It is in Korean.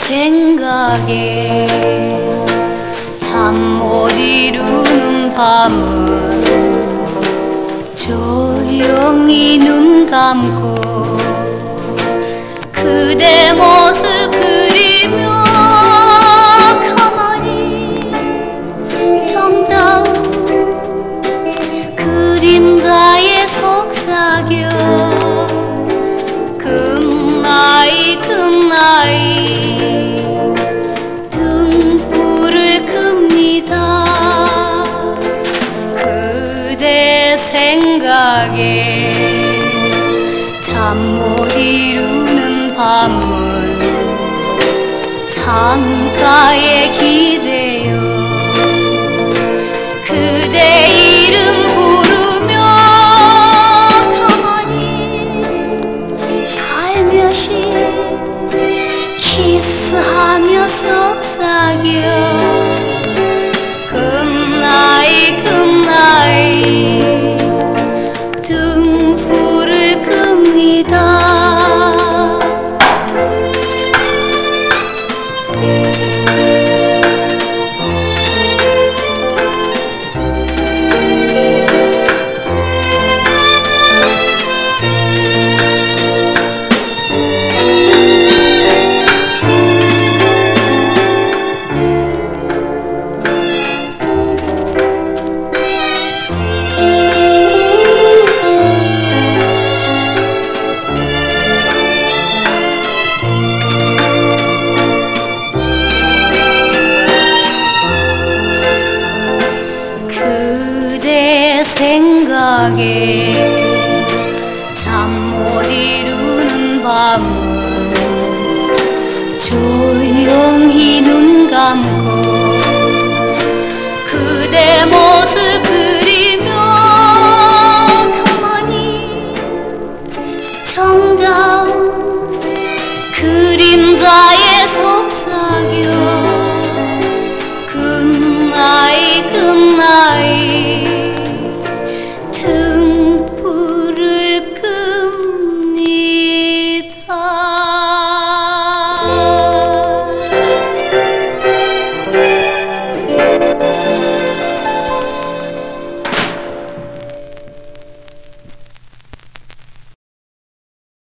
생각에 잠 못 이루는 밤은 조용히 눈 감고 그대 모습 그리며 가만히 정다운 그림자에 속삭여 금나이 금나이 등불을 끕니다. 그대 생각에 잠 못 이루는 밤은 창가에 기대어 그대 이름 부르며 가만히 살며시 키스하며 속삭여 금나이 금나이 등불을 끕니다. 그대 생각에